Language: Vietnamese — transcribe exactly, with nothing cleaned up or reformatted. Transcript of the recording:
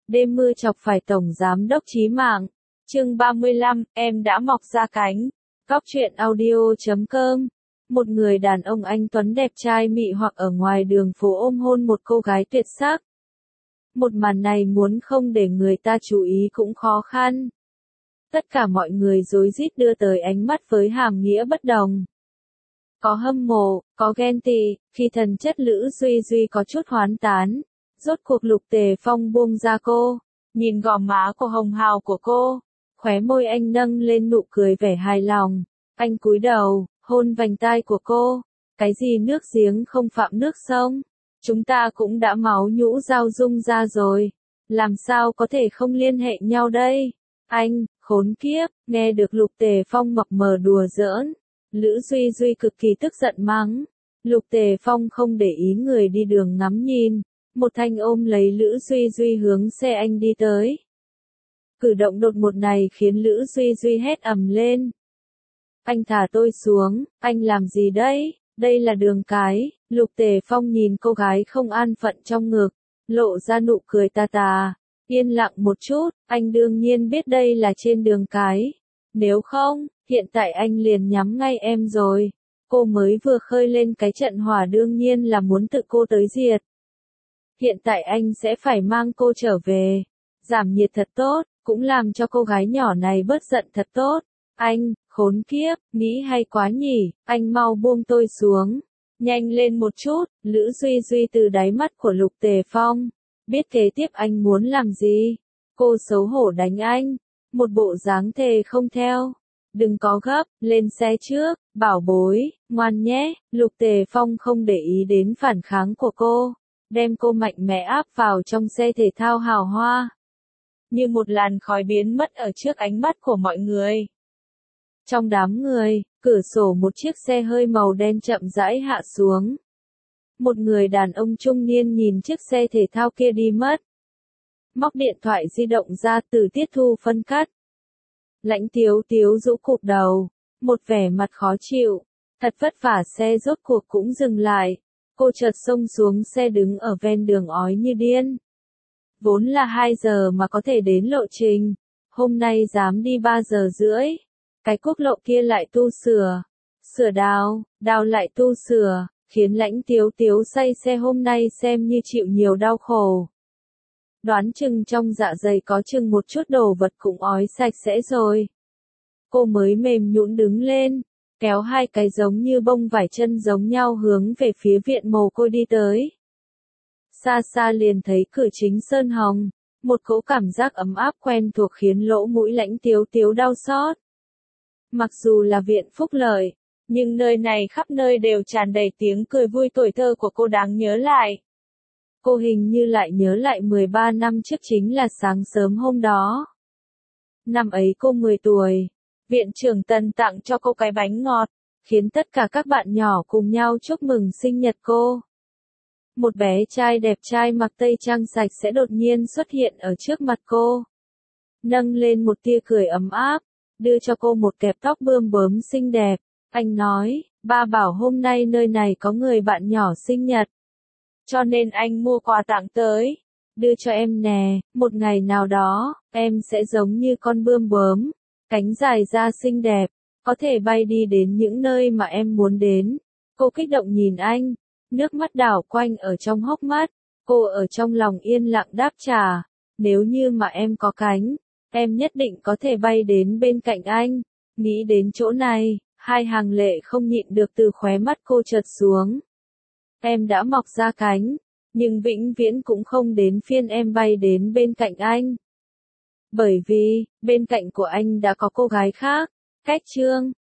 Đêm mưa chọc phải Tổng Giám đốc chí mạng. Chương ba mươi lăm, em đã mọc ra cánh. Góc truyện audio chấm com. Một người đàn ông anh tuấn đẹp trai mị hoặc ở ngoài đường phố ôm hôn một cô gái tuyệt sắc. Một màn này muốn không để người ta chú ý cũng khó khăn. Tất cả mọi người rối rít đưa tới ánh mắt với hàm nghĩa bất đồng. Có hâm mộ, có ghen tị, khi thần chất Lữ Duy Duy có chút hoán tán. Rốt cuộc Lục Tề Phong buông ra cô, nhìn gò má của hồng hào của cô, khóe môi anh nâng lên nụ cười vẻ hài lòng, anh cúi đầu, hôn vành tai của cô, cái gì nước giếng không phạm nước sông, chúng ta cũng đã máu nhũ giao dung ra rồi, làm sao có thể không liên hệ nhau đây, anh, khốn kiếp, nghe được Lục Tề Phong mập mờ đùa giỡn, Lữ Duy Duy cực kỳ tức giận mắng, Lục Tề Phong không để ý người đi đường ngắm nhìn. Một thanh ôm lấy Lữ Duy Duy hướng xe anh đi tới. Cử động đột ngột này khiến Lữ Duy Duy hét ầm lên. Anh thả tôi xuống, anh làm gì đấy, đây là đường cái, Lục Tề Phong nhìn cô gái không an phận trong ngực, lộ ra nụ cười tà tà, yên lặng một chút, anh đương nhiên biết đây là trên đường cái. Nếu không, hiện tại anh liền nhắm ngay em rồi, cô mới vừa khơi lên cái trận hỏa đương nhiên là muốn tự cô tới diệt. Hiện tại anh sẽ phải mang cô trở về. Giảm nhiệt thật tốt, cũng làm cho cô gái nhỏ này bớt giận thật tốt. Anh, khốn kiếp, nghĩ hay quá nhỉ, anh mau buông tôi xuống. Nhanh lên một chút, Lữ Duy Duy từ đáy mắt của Lục Tề Phong. Biết kế tiếp anh muốn làm gì. Cô xấu hổ đánh anh. Một bộ dáng thề không theo. Đừng có gấp, lên xe trước, bảo bối, ngoan nhé. Lục Tề Phong không để ý đến phản kháng của cô. Đem cô mạnh mẽ áp vào trong xe thể thao hào hoa. Như một làn khói biến mất ở trước ánh mắt của mọi người. Trong đám người, cửa sổ một chiếc xe hơi màu đen chậm rãi hạ xuống. Một người đàn ông trung niên nhìn chiếc xe thể thao kia đi mất. Móc điện thoại di động ra từ tiết thu phân cắt. Lãnh Tiếu Tiếu rũ cụp đầu, một vẻ mặt khó chịu. Thật vất vả xe rốt cuộc cũng dừng lại. Cô chợt xông xuống xe đứng ở ven đường ói như điên. Vốn là hai giờ mà có thể đến lộ trình. Hôm nay dám đi ba giờ rưỡi. Cái quốc lộ kia lại tu sửa. Sửa đào, đào lại tu sửa. Khiến Lãnh Tiếu Tiếu say xe hôm nay xem như chịu nhiều đau khổ. Đoán chừng trong dạ dày có chừng một chút đồ vật cũng ói sạch sẽ rồi. Cô mới mềm nhũn đứng lên. Kéo hai cái giống như bông vải chân giống nhau hướng về phía viện mồ côi đi tới. Xa xa liền thấy cửa chính sơn hồng, một cỗ cảm giác ấm áp quen thuộc khiến lỗ mũi Lãnh Tiếu Tiếu đau xót. Mặc dù là viện phúc lợi, nhưng nơi này khắp nơi đều tràn đầy tiếng cười vui tuổi thơ của cô đáng nhớ lại. Cô hình như lại nhớ lại mười ba năm trước chính là sáng sớm hôm đó. Năm ấy cô mười tuổi. Viện trưởng Tần tặng cho cô cái bánh ngọt, khiến tất cả các bạn nhỏ cùng nhau chúc mừng sinh nhật cô. Một bé trai đẹp trai mặc tây trang sạch sẽ đột nhiên xuất hiện ở trước mặt cô. Nâng lên một tia cười ấm áp, đưa cho cô một kẹp tóc bươm bướm xinh đẹp. Anh nói, ba bảo hôm nay nơi này có người bạn nhỏ sinh nhật. Cho nên anh mua quà tặng tới, đưa cho em nè, một ngày nào đó, em sẽ giống như con bươm bướm. Cánh dài ra xinh đẹp, có thể bay đi đến những nơi mà em muốn đến. Cô kích động nhìn anh, nước mắt đảo quanh ở trong hốc mắt. Cô ở trong lòng yên lặng đáp trả, nếu như mà em có cánh, em nhất định có thể bay đến bên cạnh anh. Nghĩ đến chỗ này, hai hàng lệ không nhịn được từ khóe mắt cô trượt xuống. Em đã mọc ra cánh, nhưng vĩnh viễn cũng không đến phiên em bay đến bên cạnh anh. Bởi vì, bên cạnh của anh đã có cô gái khác. Cách chương,